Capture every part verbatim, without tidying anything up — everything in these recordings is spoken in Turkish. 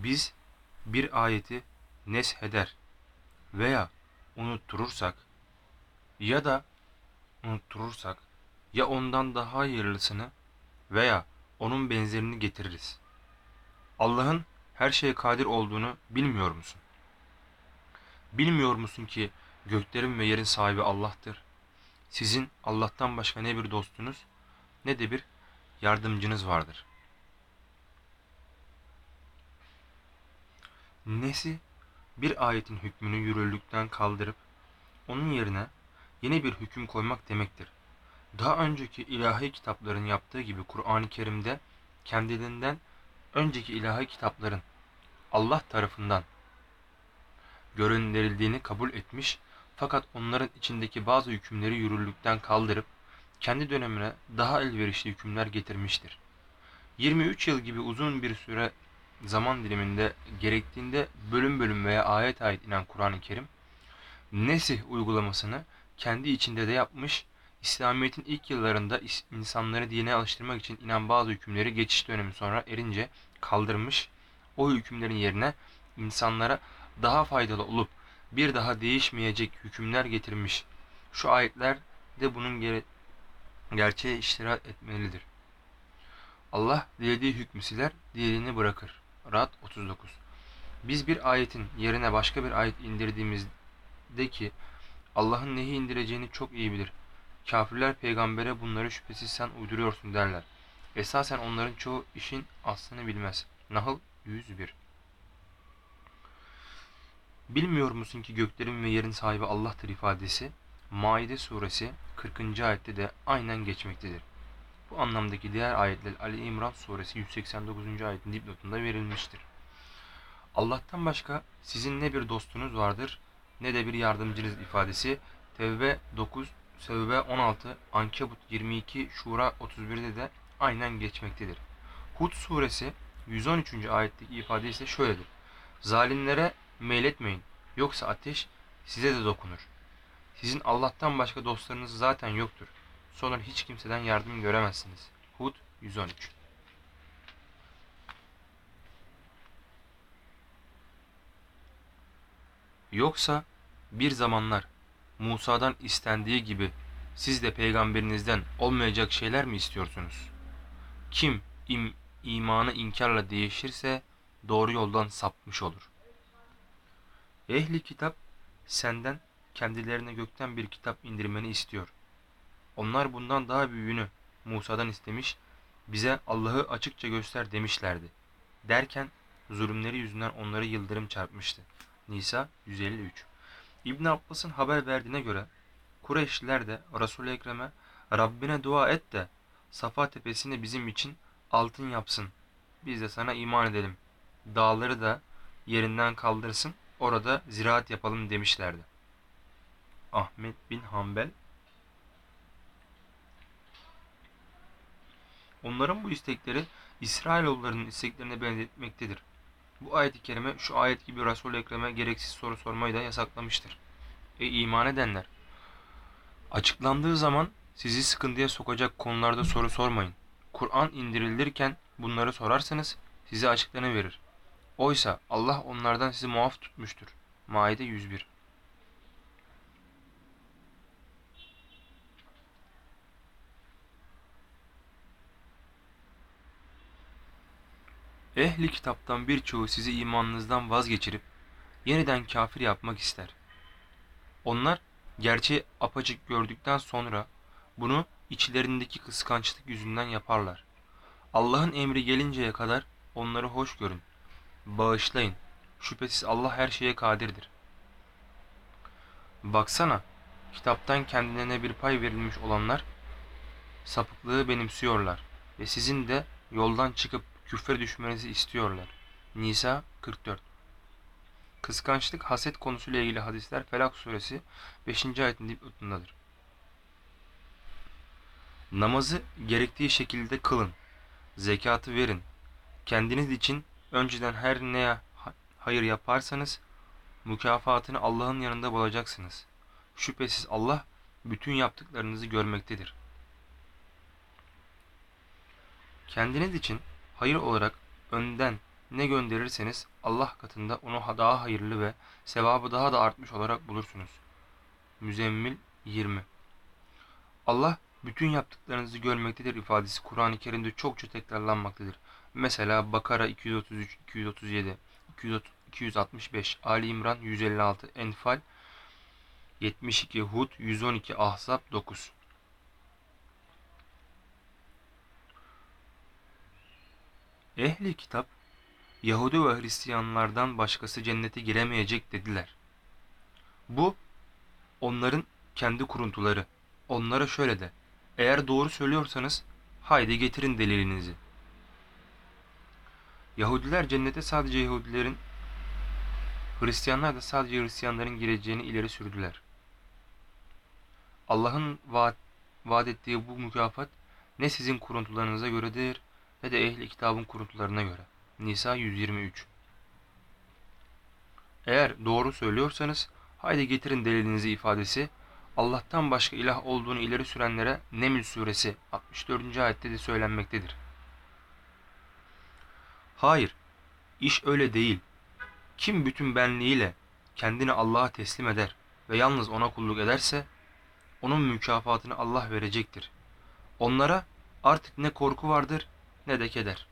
Biz bir ayeti nesheder veya unutturursak ya da unutturursak ya ondan daha hayırlısını veya onun benzerini getiririz. Allah'ın her şeye kadir olduğunu bilmiyor musun? Bilmiyor musun ki göklerin ve yerin sahibi Allah'tır? Sizin Allah'tan başka ne bir dostunuz ne de bir yardımcınız vardır. Nesi bir ayetin hükmünü yürürlükten kaldırıp onun yerine yeni bir hüküm koymak demektir. Daha önceki ilahi kitapların yaptığı gibi Kur'an-ı Kerim'de kendilerinden önceki ilahi kitapların Allah tarafından gönderildiğini kabul etmiş fakat onların içindeki bazı hükümleri yürürlükten kaldırıp kendi dönemine daha elverişli hükümler getirmiştir. yirmi üç yıl gibi uzun bir süre zaman diliminde gerektiğinde bölüm bölüm veya ayet ayet inen Kur'an-ı Kerim, Nesih uygulamasını kendi içinde de yapmış, İslamiyet'in ilk yıllarında insanları dine alıştırmak için inen bazı hükümleri geçiş dönemi sonra erince kaldırmış, o hükümlerin yerine insanlara daha faydalı olup bir daha değişmeyecek hükümler getirmiş. Şu ayetler de bunun gere gerçeğe iştirak etmelidir. Allah dilediği hükmü siler, dilediğini bırakır. Ra'd otuz dokuz. Biz bir ayetin yerine başka bir ayet indirdiğimizde ki Allah'ın neyi indireceğini çok iyi bilir. Kafirler peygambere bunları şüphesiz sen uyduruyorsun derler. Esasen onların çoğu işin aslını bilmez. Nahl yüz bir. Bilmiyor musun ki göklerin ve yerin sahibi Allah'tır ifadesi Maide suresi kırkıncı ayette de aynen geçmektedir. Bu anlamdaki diğer ayetler Ali İmran suresi yüz seksen dokuzuncu ayetin dipnotunda verilmiştir. Allah'tan başka sizin ne bir dostunuz vardır ne de bir yardımcınız ifadesi Tevbe dokuz, Tevbe on altı, Ankebut yirmi iki, Şura otuz birde de aynen geçmektedir. Hud suresi yüz on üçüncü ayetteki ifade ise şöyledir. Zalimlere meyletmeyin yoksa ateş size de dokunur. Sizin Allah'tan başka dostlarınız zaten yoktur. Sonra hiç kimseden yardım göremezsiniz. Hud yüz on üç. Yoksa bir zamanlar Musa'dan istendiği gibi siz de peygamberinizden olmayacak şeyler mi istiyorsunuz? Kim im, imanı inkarla değişirse doğru yoldan sapmış olur. Ehli kitap senden kendilerine gökten bir kitap indirmeni istiyor. Onlar bundan daha büyüğünü Musa'dan istemiş, bize Allah'ı açıkça göster demişlerdi. Derken zulümleri yüzünden onları yıldırım çarpmıştı. Nisa yüz elli üç. İbn Abbas'ın haber verdiğine göre Kureyşliler de Resul-i Ekrem'e Rabbine dua et de Safa tepesini bizim için altın yapsın. Biz de sana iman edelim. Dağları da yerinden kaldırsın. Orada ziraat yapalım demişlerdi. Ahmet bin Hanbel. Onların bu istekleri İsrailoğullarının isteklerine benzetmektedir. Bu ayet-i kerime şu ayet gibi Resul-i Ekrem'e gereksiz soru sormayı da yasaklamıştır. Ey iman edenler! Açıklandığı zaman sizi sıkıntıya sokacak konularda soru sormayın. Kur'an indirilirken bunları sorarsanız size açıklanıverir. Oysa Allah onlardan sizi muaf tutmuştur. Maide yüz bir. Ehli kitaptan birçoğu sizi imanınızdan vazgeçirip yeniden kafir yapmak ister. Onlar gerçeği apaçık gördükten sonra bunu içlerindeki kıskançlık yüzünden yaparlar. Allah'ın emri gelinceye kadar onları hoş görün. Bağışlayın. Şüphesiz Allah her şeye kadirdir. Baksana, kitaptan kendilerine bir pay verilmiş olanlar sapıklığı benimsiyorlar ve sizin de yoldan çıkıp küfre düşmenizi istiyorlar. Nisa kırk dört. Kıskançlık, haset konusuyla ilgili hadisler Felak suresi beşinci ayetin dipnotundadır. Namazı gerektiği şekilde kılın. Zekatı verin. Kendiniz için önceden her neye hayır yaparsanız mükafatını Allah'ın yanında bulacaksınız. Şüphesiz Allah bütün yaptıklarınızı görmektedir. Kendiniz için hayır olarak önden ne gönderirseniz Allah katında onu daha hayırlı ve sevabı daha da artmış olarak bulursunuz. Müzzemmil yirmi. Allah bütün yaptıklarınızı görmektedir ifadesi Kur'an-ı Kerim'de çokça tekrarlanmaktadır. Mesela Bakara iki yüz otuz üç, iki yüz otuz yedi, iki yüz altmış beş, Ali İmran yüz elli altı, Enfal yetmiş iki, Hud yüz on iki, Ahzab dokuz. Ehli kitap, Yahudi ve Hristiyanlardan başkası cennete giremeyecek dediler. Bu onların kendi kuruntuları. Onlara şöyle de, eğer doğru söylüyorsanız haydi getirin delilinizi. Yahudiler cennete sadece Yahudilerin, Hristiyanlar da sadece Hristiyanların gireceğini ileri sürdüler. Allah'ın vaat, vaat ettiği bu mükafat ne sizin kuruntularınıza göredir ne de ehli kitabın kuruntularına göre. Nisa yüz yirmi üç. Eğer doğru söylüyorsanız haydi getirin delilinizi ifadesi Allah'tan başka ilah olduğunu ileri sürenlere Neml suresi altmış dördüncü ayette de söylenmektedir. Hayır, iş öyle değil. Kim bütün benliğiyle kendini Allah'a teslim eder ve yalnız ona kulluk ederse onun mükafatını Allah verecektir. Onlara artık ne korku vardır ne de keder.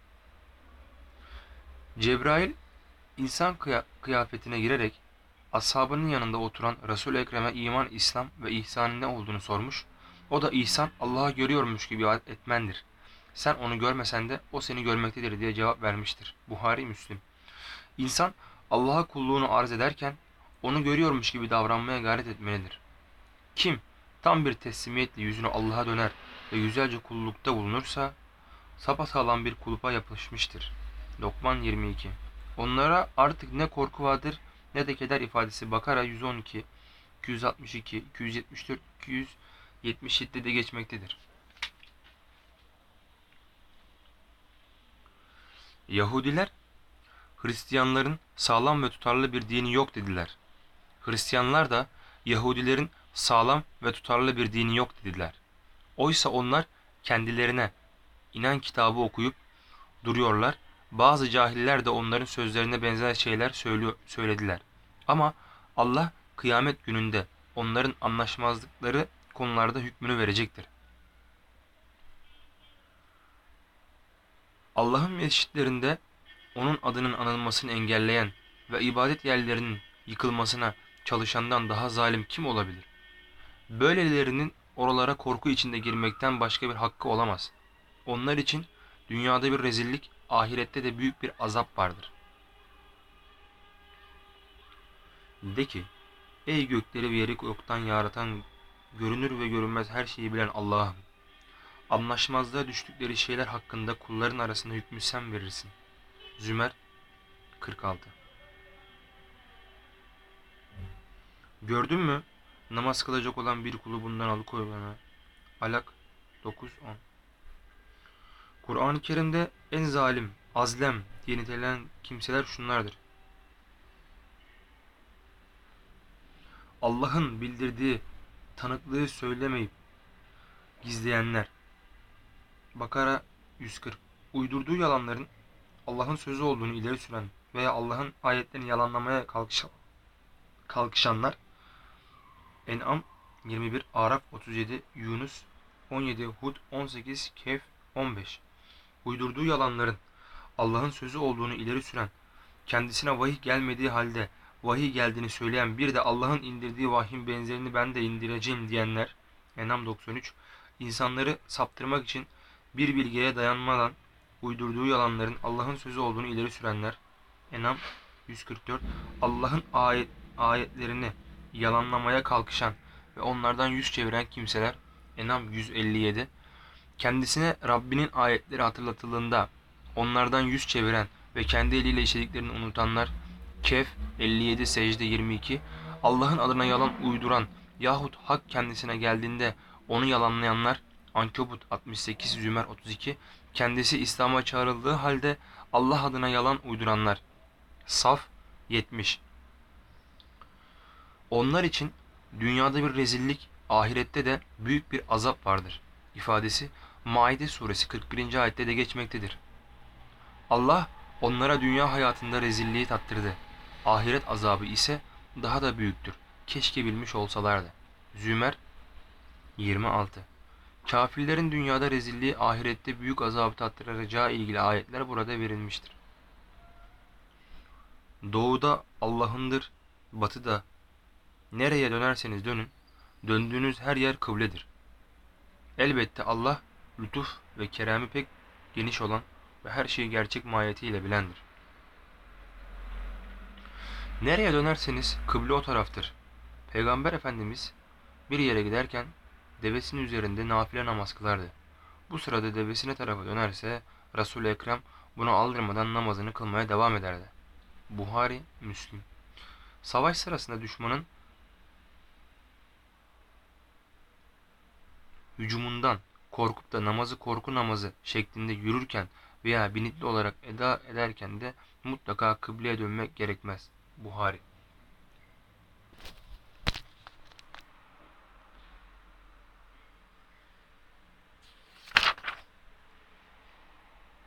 Cebrail insan kıyafetine girerek ashabının yanında oturan Resul-i Ekrem'e iman, İslam ve ihsanın ne olduğunu sormuş. O da ihsan Allah'ı görüyormuş gibi etmendir. Sen onu görmesen de o seni görmektedir diye cevap vermiştir. Buhari Müslim. İnsan Allah'a kulluğunu arz ederken onu görüyormuş gibi davranmaya gayret etmelidir. Kim tam bir teslimiyetle yüzünü Allah'a döner ve güzelce kullukta bulunursa sapasağlam bir kulpa yapışmıştır. Lokman yirmi iki. Onlara artık ne korku vardır ne de keder ifadesi Bakara yüz on iki, iki yüz altmış iki, iki yüz yetmiş dört, iki yüz yetmiş yedi'de geçmektedir. Yahudiler Hristiyanların sağlam ve tutarlı bir dini yok dediler. Hristiyanlar da Yahudilerin sağlam ve tutarlı bir dini yok dediler. Oysa onlar kendilerine inen kitabı okuyup duruyorlar. Bazı cahiller de onların sözlerine benzer şeyler söylüyor, söylediler. Ama Allah kıyamet gününde onların anlaşmazlıkları konularda hükmünü verecektir. Allah'ın mescitlerinde onun adının anılmasını engelleyen ve ibadet yerlerinin yıkılmasına çalışandan daha zalim kim olabilir? Böylelerinin oralara korku içinde girmekten başka bir hakkı olamaz. Onlar için dünyada bir rezillik, ahirette de büyük bir azap vardır. De ki, ey gökleri ve yeri yoktan yaratan, görünür ve görünmez her şeyi bilen Allah'ım! Anlaşmazlığa düştükleri şeyler hakkında kulların arasında hükmü sen verirsin. Zümer kırk altı. Gördün mü? Namaz kılacak olan bir kulu bundan alıkoyulana. Alak dokuz on. Kur'an-ı Kerim'de en zalim, azlem diye nitelenen kimseler şunlardır. Allah'ın bildirdiği tanıklığı söylemeyip gizleyenler. Bakara yüz kırk. Uydurduğu yalanların Allah'ın sözü olduğunu ileri süren veya Allah'ın ayetlerini yalanlamaya kalkışan, kalkışanlar. En'am yirmi bir, Araf otuz yedi, Yunus on yedi, Hud on sekiz, Kehf on beş. Uydurduğu yalanların Allah'ın sözü olduğunu ileri süren, kendisine vahiy gelmediği halde vahiy geldiğini söyleyen, bir de Allah'ın indirdiği vahyin benzerini ben de indireceğim diyenler. En'am doksan üç. İnsanları saptırmak için bir bilgiye dayanmadan uydurduğu yalanların Allah'ın sözü olduğunu ileri sürenler. En'am yüz kırk dört. Allah'ın ayet, ayetlerini yalanlamaya kalkışan ve onlardan yüz çeviren kimseler. En'am yüz elli yedi. Kendisine Rabbinin ayetleri hatırlatıldığında onlardan yüz çeviren ve kendi eliyle işlediklerini unutanlar. Kehf elli yedi, Secde yirmi iki. Allah'ın adına yalan uyduran yahut hak kendisine geldiğinde onu yalanlayanlar. Ankebut altmış sekiz, Zümer otuz iki. Kendisi İslam'a çağrıldığı halde Allah adına yalan uyduranlar. Saf yetmiş. Onlar için dünyada bir rezillik, ahirette de büyük bir azap vardır ifadesi Maide suresi kırk birinci ayette de geçmektedir. Allah Onlara dünya hayatında rezilliği tattırdı. Ahiret azabı ise daha da büyüktür. Keşke bilmiş olsalardı. Zümer yirmi altı. Kafirlerin dünyada rezilliği, ahirette büyük azabı tattıracağı ilgili ayetler burada verilmiştir. Doğuda Allah'ındır, batıda nereye dönerseniz dönün, döndüğünüz her yer kıbledir. Elbette Allah, lütuf ve keremi pek geniş olan ve her şeyi gerçek mahiyetiyle bilendir. Nereye dönerseniz kıble o taraftır. Peygamber Efendimiz bir yere giderken devesinin üzerinde nafile namaz kılardı. Bu sırada devesine tarafa dönerse Resul-i Ekrem bunu aldırmadan namazını kılmaya devam ederdi. Buhari, Müslim. Savaş sırasında düşmanın hücumundan korkup da namazı korku namazı şeklinde yürürken veya binitli olarak eda ederken de mutlaka kıbleye dönmek gerekmez. Buhari.